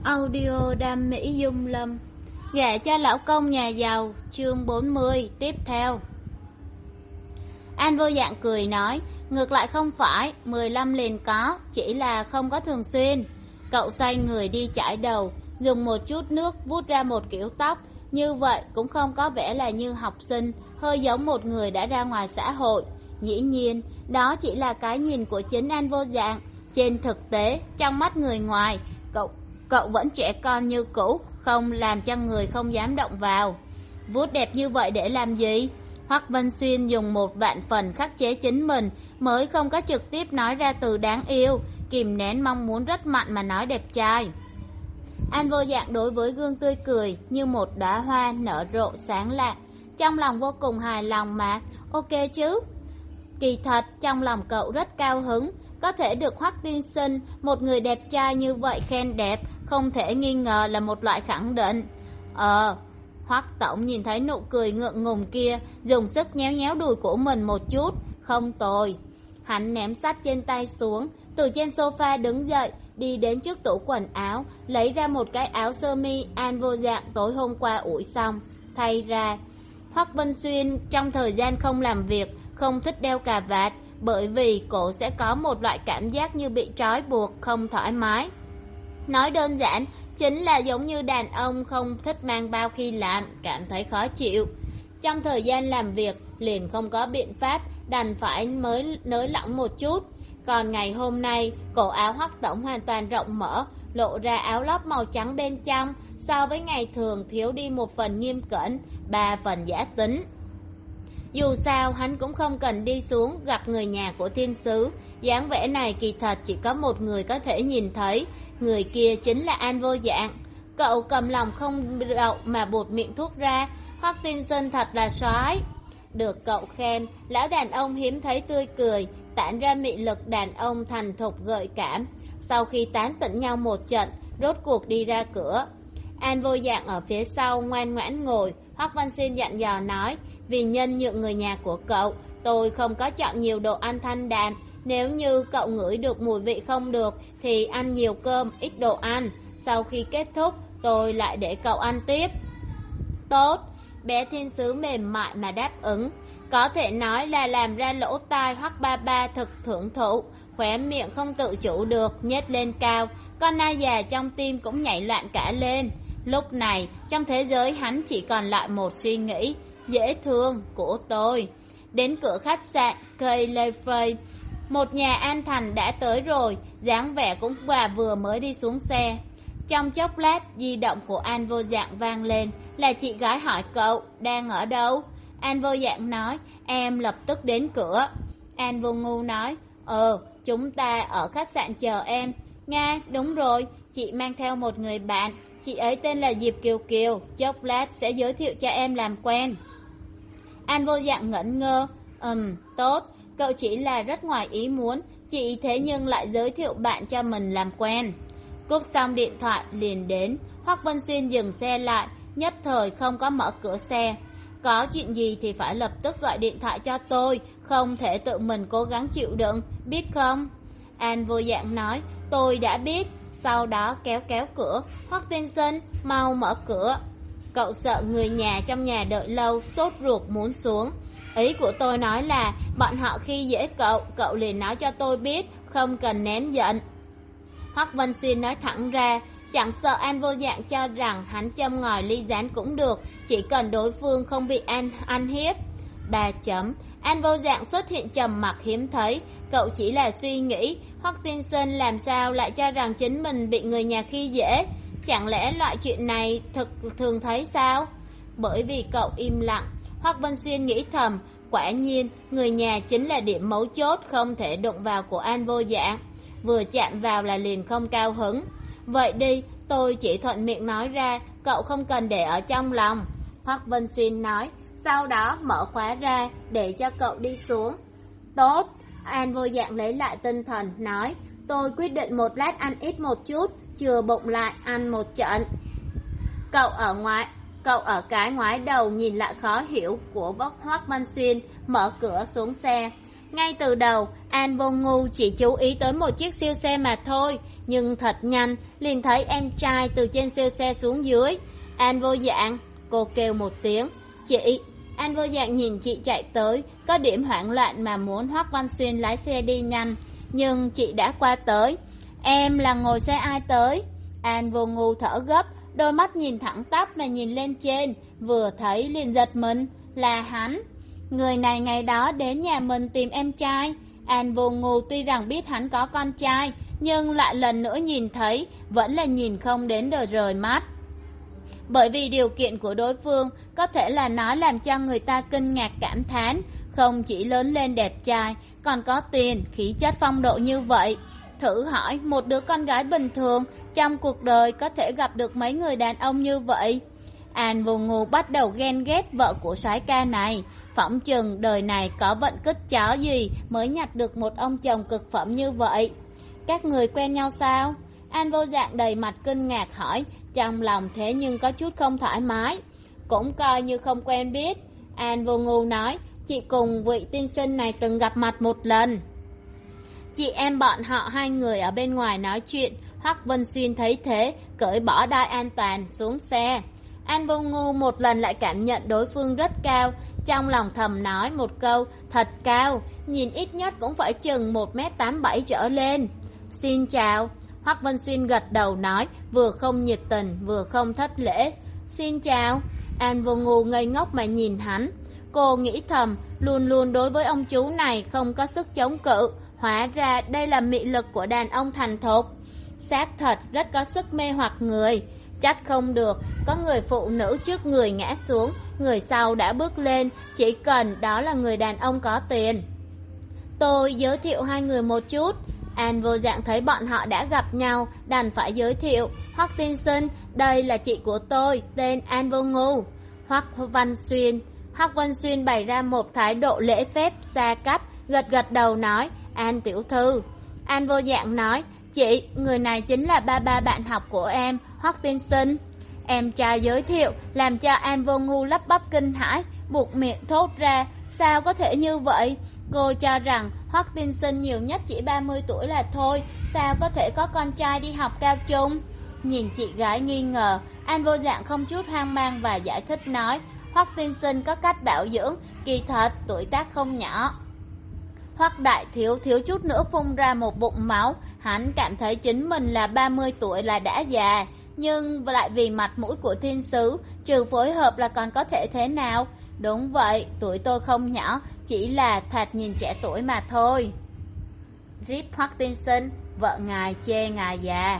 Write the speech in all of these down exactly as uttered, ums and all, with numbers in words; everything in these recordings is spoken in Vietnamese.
Audio đam mỹ dung lâm. Gả cho lão công nhà giàu, chương bốn mươi tiếp theo. An vô dạng cười nói, ngược lại không phải, mười lăm liền có, chỉ là không có thường xuyên. Cậu xoay người đi chải đầu, dùng một chút nước vuốt ra một kiểu tóc, như vậy cũng không có vẻ là như học sinh, hơi giống một người đã ra ngoài xã hội. Dĩ nhiên, đó chỉ là cái nhìn của chính An vô dạng. Trên thực tế, trong mắt người ngoài, cậu cậu vẫn trẻ con như cũ, không làm cho người không dám động vào. Vuốt đẹp như vậy để làm gì? Hoắc Vân Xuyên dùng một vạn phần khắc chế chính mình, mới không có trực tiếp nói ra từ đáng yêu, kìm nén mong muốn rất mạnh mà nói đẹp trai. An vô dạng đối với gương tươi cười như một đóa hoa nở rộ sáng lạng, trong lòng vô cùng hài lòng mà, ok chứ? Kỳ thật, trong lòng cậu rất cao hứng, có thể được Hoắc tiên sinh, một người đẹp trai như vậy khen đẹp, không thể nghi ngờ là một loại khẳng định. Ờ, Hoắc tổng nhìn thấy nụ cười ngượng ngùng kia, dùng sức nhéo nhéo đùi của mình một chút, không tồi. Hắn ném sách trên tay xuống, từ trên sofa đứng dậy, đi đến trước tủ quần áo, lấy ra một cái áo sơ mi An vô dạng tối hôm qua ủi xong, thay ra. Hoắc Vân Xuyên trong thời gian không làm việc, không thích đeo cà vạt, bởi vì cổ sẽ có một loại cảm giác như bị trói buộc, không thoải mái. Nói đơn giản, chính là giống như đàn ông không thích mang bao khi làm, cảm thấy khó chịu. Trong thời gian làm việc, liền không có biện pháp, đành phải mới nới lỏng một chút. Còn ngày hôm nay, cổ áo Hoắc tổng hoàn toàn rộng mở, lộ ra áo lót màu trắng bên trong, so với ngày thường thiếu đi một phần nghiêm cẩn, ba phần giả tính. Dù sao, hắn cũng không cần đi xuống gặp người nhà của thiên sứ, dáng vẻ này kỳ thật chỉ có một người có thể nhìn thấy, người kia chính là An vô dạng. Cậu cầm lòng không đậu mà buột miệng thuốc ra, Hoắc tiên sinh thật là soái. Được cậu khen, lão đàn ông hiếm thấy tươi cười, tản ra mị lực đàn ông thành thục gợi cảm. Sau khi tán tỉnh nhau một trận, rốt cuộc đi ra cửa. An vô dạng ở phía sau ngoan ngoãn ngồi, Hoắc Văn Xuyên dặn dò nói, vì nhân nhượng người nhà của cậu, tôi không có chọn nhiều đồ ăn thanh đạm. Nếu như cậu ngửi được mùi vị không được, thì ăn nhiều cơm, ít đồ ăn. Sau khi kết thúc, tôi lại để cậu ăn tiếp. Tốt, bé thiên sứ mềm mại mà đáp ứng. Có thể nói là làm ra lỗ tai Hoắc ba ba thực thưởng thụ, khóe miệng không tự chủ được, nhếch lên cao. Con nai già trong tim cũng nhảy loạn cả lên. Lúc này, trong thế giới hắn chỉ còn lại một suy nghĩ, dễ thương của tôi. Đến cửa khách sạn Kay Lefrey, một nhà an thành đã tới rồi, dáng vẻ cũng và vừa mới đi xuống xe. Trong chốc lát, di động của An vô dạng vang lên, là chị gái hỏi cậu, đang ở đâu? An vô dạng nói, em lập tức đến cửa. An vô ngu nói, ờ, chúng ta ở khách sạn chờ em. Nga, đúng rồi, chị mang theo một người bạn, chị ấy tên là Diệp Kiều Kiều, chốc lát sẽ giới thiệu cho em làm quen. An vô dạng ngẩn ngơ, ừm, tốt, cậu chỉ là rất ngoài ý muốn, chị thế nhưng lại giới thiệu bạn cho mình làm quen. Cúp xong điện thoại liền đến, Hoắc Vân Xuyên dừng xe lại, nhất thời không có mở cửa xe. Có chuyện gì thì phải lập tức gọi điện thoại cho tôi, không thể tự mình cố gắng chịu đựng, biết không? An vô dạng nói, tôi đã biết, sau đó kéo kéo cửa, Hoắc tiên sinh, mau mở cửa. Cậu sợ người nhà trong nhà đợi lâu, sốt ruột muốn xuống. Ý của tôi nói là, bọn họ khi dễ cậu, cậu liền nói cho tôi biết, không cần nén giận. Hoắc Vân Xuyên nói thẳng ra, chẳng sợ An vô dạng cho rằng hắn châm ngòi ly gián cũng được, chỉ cần đối phương không bị An ăn hiếp. Ba chấm, An vô dạng xuất hiện trầm mặc hiếm thấy, cậu chỉ là suy nghĩ, Hoắc tiên sinh làm sao lại cho rằng chính mình bị người nhà khi dễ, chẳng lẽ loại chuyện này thực thường thấy sao? Bởi vì cậu im lặng, Hoắc Vân Xuyên nghĩ thầm, quả nhiên người nhà chính là điểm mấu chốt không thể đụng vào của An vô dạng, vừa chạm vào là liền không cao hứng. Vậy đi, tôi chỉ thuận miệng nói ra, cậu không cần để ở trong lòng. Hoắc Vân Xuyên nói, sau đó mở khóa ra để cho cậu đi xuống. Tốt, An vô dạng lấy lại tinh thần, nói, tôi quyết định một lát ăn ít một chút, chừa bụng lại ăn một trận. Cậu ở ngoài, cậu ở cái ngoái đầu nhìn lại khó hiểu của Hoắc Vân Xuyên, mở cửa xuống xe. Ngay từ đầu, An Vô Ngu chỉ chú ý tới một chiếc siêu xe mà thôi, nhưng thật nhanh, liền thấy em trai từ trên siêu xe xuống dưới. An Vô Dạng, cô kêu một tiếng. Chị! An Vô Dạng nhìn chị chạy tới, có điểm hoảng loạn mà muốn Hoắc Văn Xuyên lái xe đi nhanh, nhưng chị đã qua tới. Em là ngồi xe ai tới? An Vô Ngu thở gấp, đôi mắt nhìn thẳng tắp mà nhìn lên trên, vừa thấy liền giật mình, là hắn. Người này ngày đó đến nhà mình tìm em trai. An Vô Ngu tuy rằng biết hắn có con trai, nhưng lại lần nữa nhìn thấy, vẫn là nhìn không đến đời rời mắt. Bởi vì điều kiện của đối phương có thể là nói làm cho người ta kinh ngạc cảm thán, không chỉ lớn lên đẹp trai, còn có tiền, khí chất phong độ như vậy. Thử hỏi một đứa con gái bình thường trong cuộc đời có thể gặp được mấy người đàn ông như vậy? An Vô Ngu bắt đầu ghen ghét vợ của soái ca này, phỏng chừng đời này có vận kích chó gì mới nhặt được một ông chồng cực phẩm như vậy. Các người quen nhau sao? An Vô Dạng đầy mặt kinh ngạc hỏi, trong lòng thế nhưng có chút không thoải mái. Cũng coi như không quen biết. An Vô Ngu nói, chị cùng vị tiên sinh này từng gặp mặt một lần. Chị em bọn họ hai người ở bên ngoài nói chuyện. Hoắc Vân Xuyên thấy thế, cởi bỏ đai an toàn xuống xe. An Vô Ngu một lần lại cảm nhận đối phương rất cao, trong lòng thầm nói một câu, thật cao, nhìn ít nhất cũng phải chừng một mét tám bảy trở lên. Xin chào. Hoắc Vân Xuyên gật đầu nói, vừa không nhiệt tình vừa không thất lễ. Xin chào. An Vô Ngu ngây ngốc mà nhìn hắn. Cô nghĩ thầm, luôn luôn đối với ông chú này không có sức chống cự, hóa ra đây là mị lực của đàn ông thành thục. Xác thật rất có sức mê hoặc người. Trách không được, có người phụ nữ trước người ngã xuống, người sau đã bước lên, chỉ cần đó là người đàn ông có tiền. Tôi giới thiệu hai người một chút. An Vô Dạng thấy bọn họ đã gặp nhau, đành phải giới thiệu. Hoắc tiên sinh, đây là chị của tôi, tên An Vô Ngu. Hoắc Văn Xuyên. Hoắc Văn Xuyên bày ra một thái độ lễ phép xa cách, gật gật đầu nói, An tiểu thư. An Vô Dạng nói, chị, người này chính là ba ba bạn học của em, Hoắc tiên sinh. Em trai giới thiệu, làm cho An Vô Ngu lắp bắp kinh hãi, buộc miệng thốt ra, sao có thể như vậy? Cô cho rằng Hoắc tiên sinh nhiều nhất chỉ ba mươi tuổi là thôi, sao có thể có con trai đi học cao trung? Nhìn chị gái nghi ngờ, An Vô Dạng không chút hoang mang và giải thích nói, Hoắc tiên sinh có cách bảo dưỡng, kỳ thật tuổi tác không nhỏ. Hoắc đại thiếu thiếu chút nữa phun ra một bụng máu, hắn cảm thấy chính mình là ba mươi tuổi là đã già, nhưng lại vì mặt mũi của thiên sứ, trừ phối hợp là còn có thể thế nào? Đúng vậy, tuổi tôi không nhỏ, chỉ là thoạt nhìn trẻ tuổi mà thôi. Rip Hoắc tiên sinh, vợ ngài chê ngài già.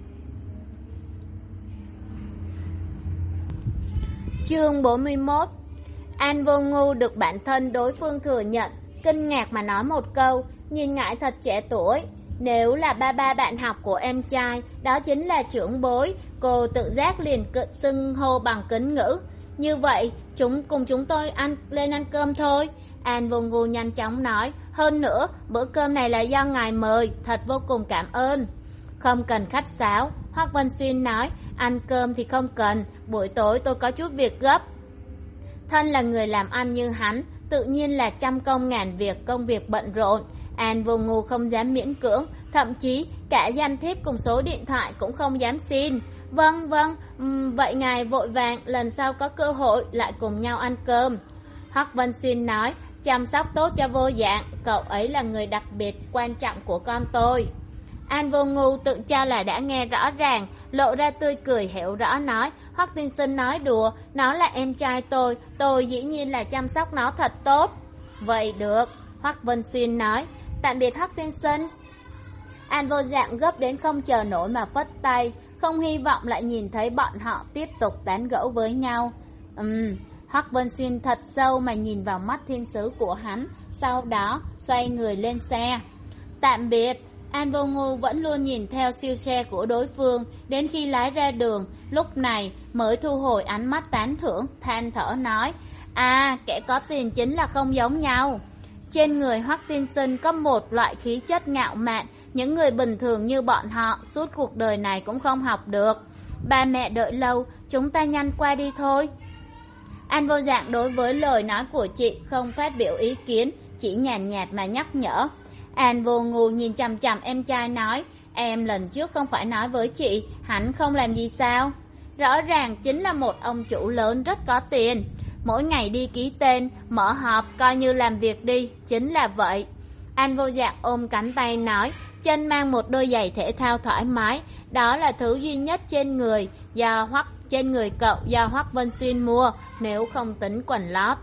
Chương bốn mươi mốt. An Vô Ngu được bản thân đối phương thừa nhận, kinh ngạc mà nói một câu, nhìn ngại thật trẻ tuổi. Nếu là ba ba bạn học của em trai, đó chính là trưởng bối, cô tự giác liền cự xưng hô bằng kính ngữ. Như vậy, chúng cùng chúng tôi ăn lên ăn cơm thôi. An Vô Ngu nhanh chóng nói, hơn nữa, bữa cơm này là do ngài mời, thật vô cùng cảm ơn. Không cần khách sáo, Hoắc Vân Xuyên nói, ăn cơm thì không cần, buổi tối tôi có chút việc gấp. Thân là người làm ăn như hắn, tự nhiên là trăm công ngàn việc, công việc bận rộn. An Vô Ngu không dám miễn cưỡng, thậm chí cả danh thiếp cùng số điện thoại cũng không dám xin. Vâng vâng, um, vậy ngài vội vàng, lần sau có cơ hội lại cùng nhau ăn cơm. Hoắc Vân Xuyên nói, chăm sóc tốt cho Vô Dạng, cậu ấy là người đặc biệt quan trọng của con tôi. An Vô Ngu tự cho là đã nghe rõ ràng, lộ ra tươi cười hiểu rõ nói, Hoắc tiên sinh nói đùa, nó là em trai tôi, tôi dĩ nhiên là chăm sóc nó thật tốt. Vậy được, Hoắc Vân Xuyên nói, tạm biệt Hoắc tiên sinh. An Vô Dạng gấp đến không chờ nổi mà phất tay, không hy vọng lại nhìn thấy bọn họ tiếp tục tán gẫu với nhau. Ừm, Hoắc Vân Xuyên thật sâu mà nhìn vào mắt thiên sứ của hắn, sau đó xoay người lên xe. Tạm biệt. An Vô Ngu vẫn luôn nhìn theo siêu xe của đối phương, đến khi lái ra đường, lúc này mới thu hồi ánh mắt tán thưởng, than thở nói, à, kẻ có tiền chính là không giống nhau. Trên người Hoắc tiên sinh có một loại khí chất ngạo mạn, những người bình thường như bọn họ suốt cuộc đời này cũng không học được. Ba mẹ đợi lâu, chúng ta nhanh qua đi thôi. An Vô Dạng đối với lời nói của chị không phát biểu ý kiến, chỉ nhàn nhạt mà nhắc nhở. An Vô Ngu nhìn chằm chằm em trai nói, em lần trước không phải nói với chị hắn không làm gì sao? Rõ ràng chính là một ông chủ lớn rất có tiền, mỗi ngày đi ký tên, mở họp coi như làm việc đi, chính là vậy. An Vô Dạng ôm cánh tay nói, chân mang một đôi giày thể thao thoải mái, đó là thứ duy nhất trên người do Hoắc trên người cậu do Hoắc Vân Xuyên mua, nếu không tính quần lót.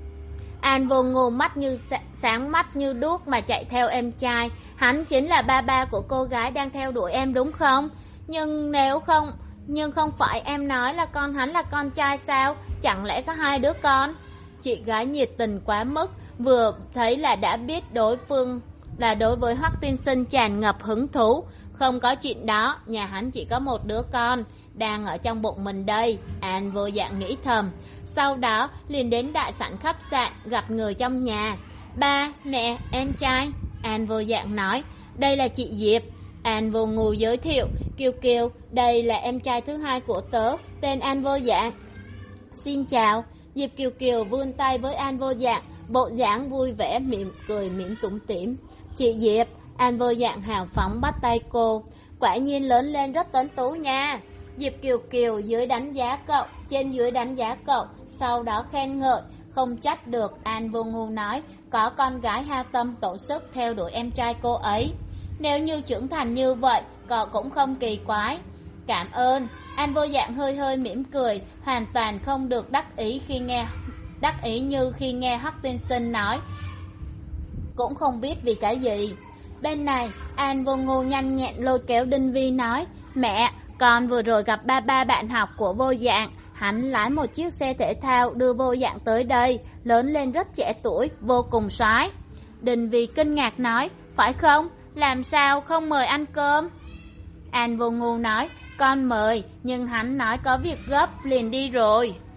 An Vô Ngu mắt như sáng mắt như đuốc mà chạy theo em trai, hắn chính là ba ba của cô gái đang theo đuổi em đúng không? Nhưng nếu không, nhưng không phải em nói là con hắn là con trai sao? Chẳng lẽ có hai đứa con? Chị gái nhiệt tình quá mức, vừa thấy là đã biết đối phương là đối với Hoắc tiên sinh tràn ngập hứng thú. Không có chuyện đó, nhà hắn chỉ có một đứa con, đang ở trong bụng mình đây, An Vô Dạng nghĩ thầm. Sau đó liền đến đại sảnh khách sạn gặp người trong nhà. Ba, mẹ, em trai. An Vô Dạng nói, đây là chị Diệp. An Vô Ngu giới thiệu, Kiều Kiều, đây là em trai thứ hai của tớ, tên An Vô Dạng. Xin chào. Diệp Kiều Kiều vươn tay với An Vô Dạng, bộ dáng vui vẻ mỉm cười mỉm tủm tỉm. Chị Diệp. An Vô Dạng hào phóng bắt tay cô, quả nhiên lớn lên rất tuấn tú nha. Diệp Kiều Kiều dưới đánh giá cậu, trên dưới đánh giá cậu, sau đó khen ngợi, không trách được. An Vô Ngu nói, có con gái hao tâm tổn sức theo đuổi em trai cô ấy, nếu như trưởng thành như vậy cậu cũng không kỳ quái. Cảm ơn. An Vô Dạng hơi hơi mỉm cười, hoàn toàn không được đắc ý khi nghe đắc ý như khi nghe Hoắc tiên sinh nói, cũng không biết vì cái gì. Bên này An Vô Ngu nhanh nhẹn lôi kéo Đinh Vi nói, mẹ, con vừa rồi gặp ba ba bạn học của Vô Dạng, hắn lái một chiếc xe thể thao đưa Vô Dạng tới đây, lớn lên rất trẻ tuổi, vô cùng soái. Đinh Vi kinh ngạc nói, phải không? Làm sao không mời ăn cơm? An Vô Ngu nói, con mời, nhưng hắn nói có việc gấp liền đi rồi.